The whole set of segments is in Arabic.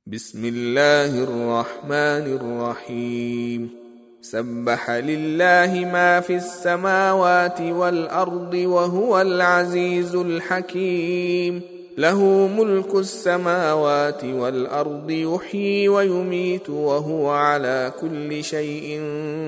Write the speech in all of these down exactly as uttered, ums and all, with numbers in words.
بسم الله الرحمن الرحيم سبح لله ما في السماوات والأرض وهو العزيز الحكيم له ملك السماوات والأرض يحيي ويميت وهو على كل شيء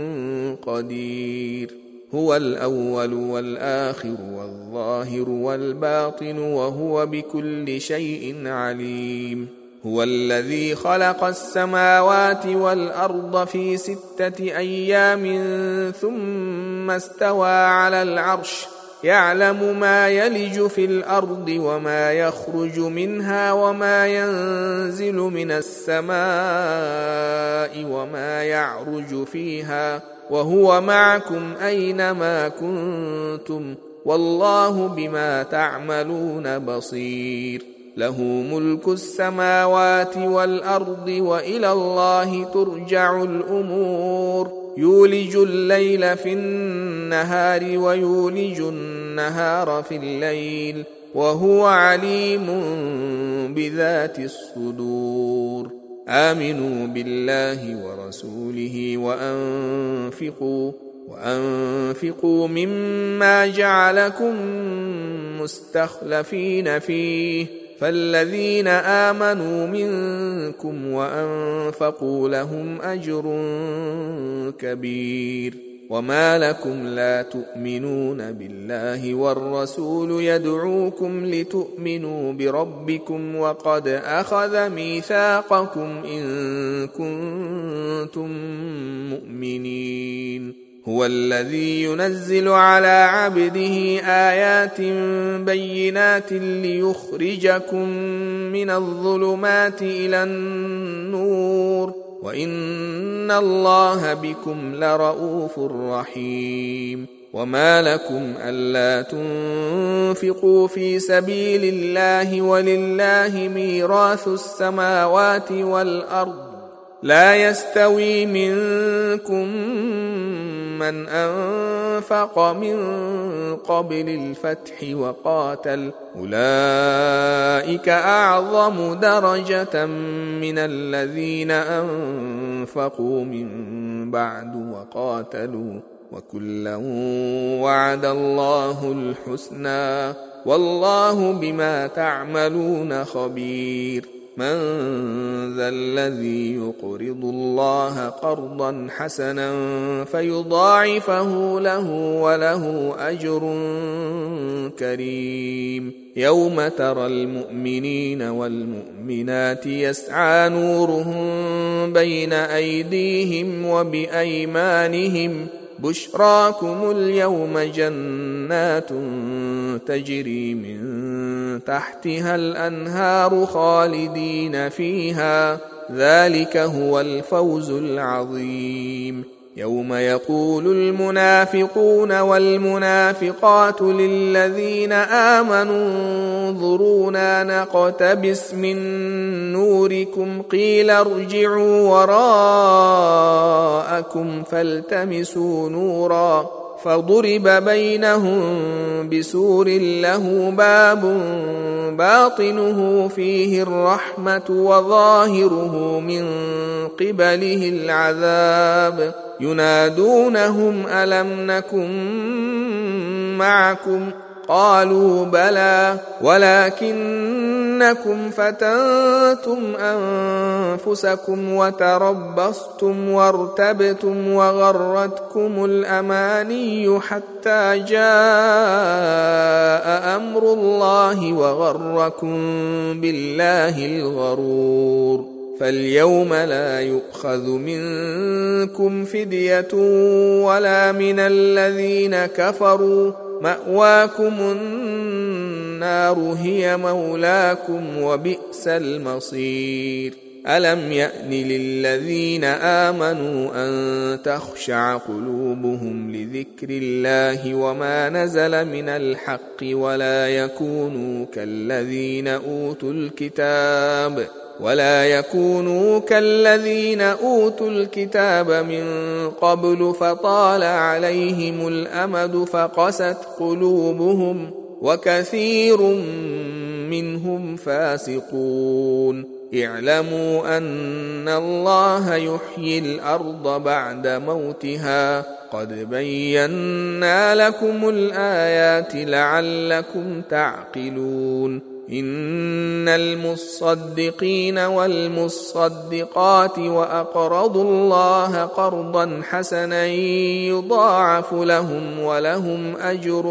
قدير هو الأول والآخر والظاهر والباطن وهو بكل شيء عليم هو الذي خلق السماوات والأرض في ستة أيام ثم استوى على العرش يعلم ما يلج في الأرض وما يخرج منها وما ينزل من السماء وما يعرج فيها وهو معكم أينما كنتم والله بما تعملون بصير له ملك السماوات والأرض وإلى الله ترجع الأمور يولج الليل في النهار ويولج النهار في الليل وهو عليم بذات الصدور آمنوا بالله ورسوله وأنفقوا وأنفقوا مما جعلكم مستخلفين فيه فالذين آمنوا منكم وأنفقوا لهم أجر كبير وما لكم لا تؤمنون بالله والرسول يدعوكم لتؤمنوا بربكم وقد أخذ ميثاقكم إن كنتم مؤمنين هو الذي ينزل على عبده آيات بينات ليخرجكم من الظلمات إلى النور وإن الله بكم لرؤوف رحيم وما لكم ألا تنفقوا في سبيل الله ولله ميراث السماوات والأرض لا يستوي منكم من أنفق من قبل الفتح وقاتل أولئك أعظم درجة من الذين أنفقوا من بعد وقاتلوا وكلا وعد الله الحسنى والله بما تعملون خبير من ذا الذي يقرض الله قرضا حسنا فيضاعفه له وله أجر كريم يوم ترى المؤمنين والمؤمنات يسعى نورهم بين أيديهم وبأيمانهم بشراكم اليوم جنات تجري من تحتها الأنهار خالدين فيها ذلك هو الفوز العظيم يوم يقول المنافقون والمنافقات للذين آمنوا انظرونا نقتبس من نوركم قيل ارجعوا وراءكم فالتمسوا نورا فضرب بينهم بسور له باب باطنه فيه الرحمة وظاهره من قبله العذاب ينادونهم ألم نكن معكم قالوا بلى ولكنكم فتنتم أنفسكم وتربصتم وارتبتم وغرتكم الأماني حتى جاء أمر الله وغركم بالله الغرور فاليوم لا يؤخذ منكم فدية ولا من الذين كفروا مأواكم النار هي مولاكم وبئس المصير ألم يأن للذين آمنوا أن تخشع قلوبهم لذكر الله وما نزل من الحق ولا يكونوا كالذين أوتوا الكتاب ولا يكونوا كالذين أوتوا الكتاب من قبل فطال عليهم الأمد فقست قلوبهم وكثير منهم فاسقون اعلموا أن الله يحيي الأرض بعد موتها قد بينا لكم الآيات لعلكم تعقلون إن المصدقين والمصدقات وأقرضوا الله قرضا حسنا يضاعف لهم ولهم أجر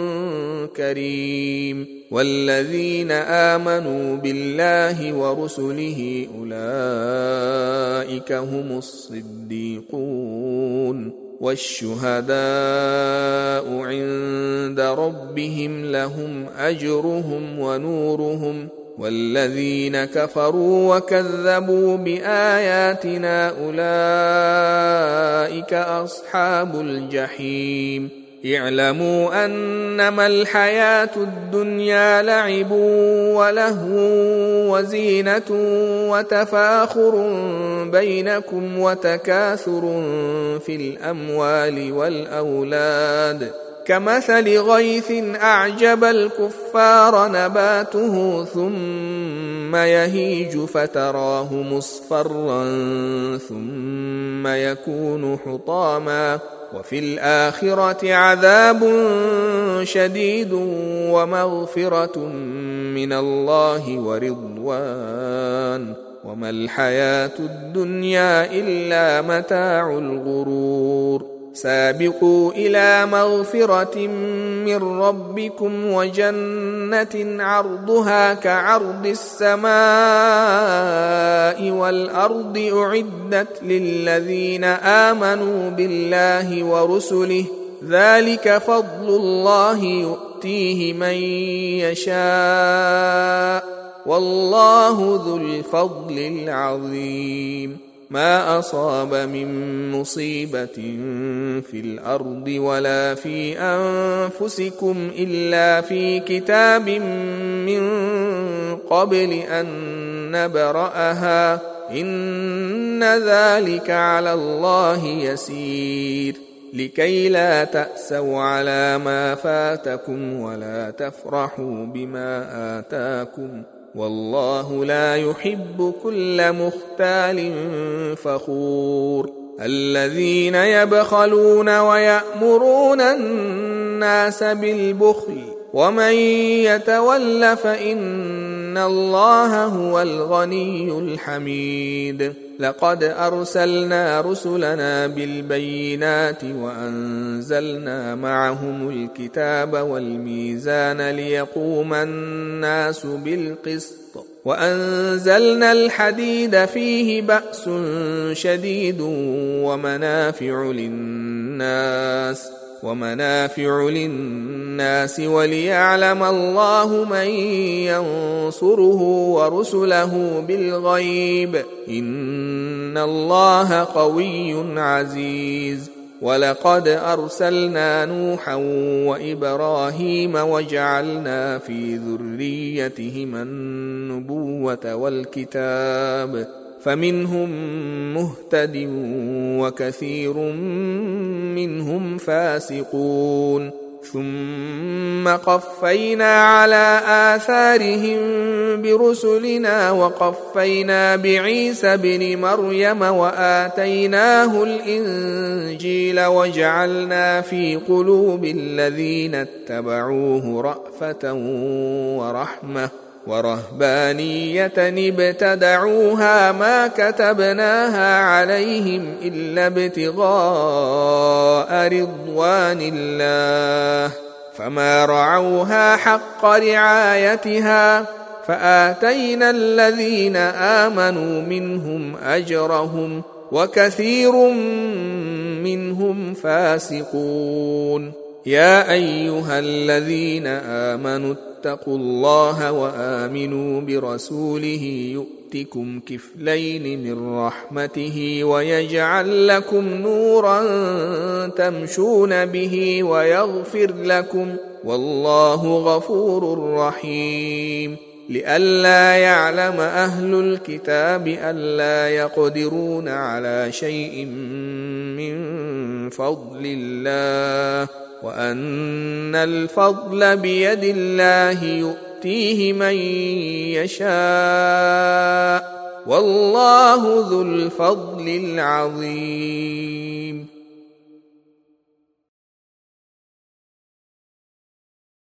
كريم والذين آمنوا بالله ورسله أولئك هم الصديقون والشهداء عند ربهم لهم أجرهم ونورهم والذين كفروا وكذبوا بآياتنا أولئك أصحاب الجحيم اعلموا أنما الحياة الدنيا لعب ولهو وزينة وتفاخر بينكم وتكاثر في الأموال والأولاد كمثل غيث أعجب الكفار نباته ثم يهيج فتراه مصفرا ثم يكون حطاما وفي الآخرة عذاب شديد ومغفرة من الله ورضوان وما الحياة الدنيا إلا متاع الغرور سابقوا إلى مغفرة من ربكم وجنة عرضها كعرض السماء والأرض أعدت للذين آمنوا بالله ورسله ذلك فضل الله يؤتيه من يشاء والله ذو الفضل العظيم ما أصاب من مصيبة في الأرض ولا في أنفسكم إلا في كتاب من قبل أن نبرأها إن ذلك على الله يسير لكي لا تأسوا على ما فاتكم ولا تفرحوا بما آتاكم والله لا يحب كل مختال فخور الذين يبخلون ويأمرون الناس بالبخل ومن يتول فإن الله هو الغني الحميد لقد أرسلنا رسلنا بالبينات وأنزلنا معهم الكتاب والميزان ليقوم الناس بالقسط وأنزلنا الحديد فيه بأس شديد ومنافع للناس ومنافع للناس وليعلم الله من ينصره ورسله بالغيب إن الله قوي عزيز ولقد أرسلنا نوحا وإبراهيم وجعلنا في ذريتهما النبوة والكتاب فمنهم مهتد وكثير منهم فاسقون ثم قفينا على آثارهم برسلنا وقفينا بعيسى بن مريم وآتيناه الإنجيل وجعلنا في قلوب الذين اتبعوه رأفة ورحمة ورهبانية ابتدعوها ما كتبناها عليهم إلا ابتغاء رضوان الله فما رعوها حق رعايتها فآتينا الذين آمنوا منهم أجرهم وكثير منهم فاسقون يا أيها الذين آمنوا اتقوا الله وآمنوا برسوله يؤتكم كفلين من رحمته ويجعل لكم نورا تمشون به ويغفر لكم والله غفور رحيم لئلا يعلم أهل الكتاب ألا يقدرون على شيء من فضل الله وأن الفضل بيد الله يؤتيه من يشاء والله ذو الفضل العظيم.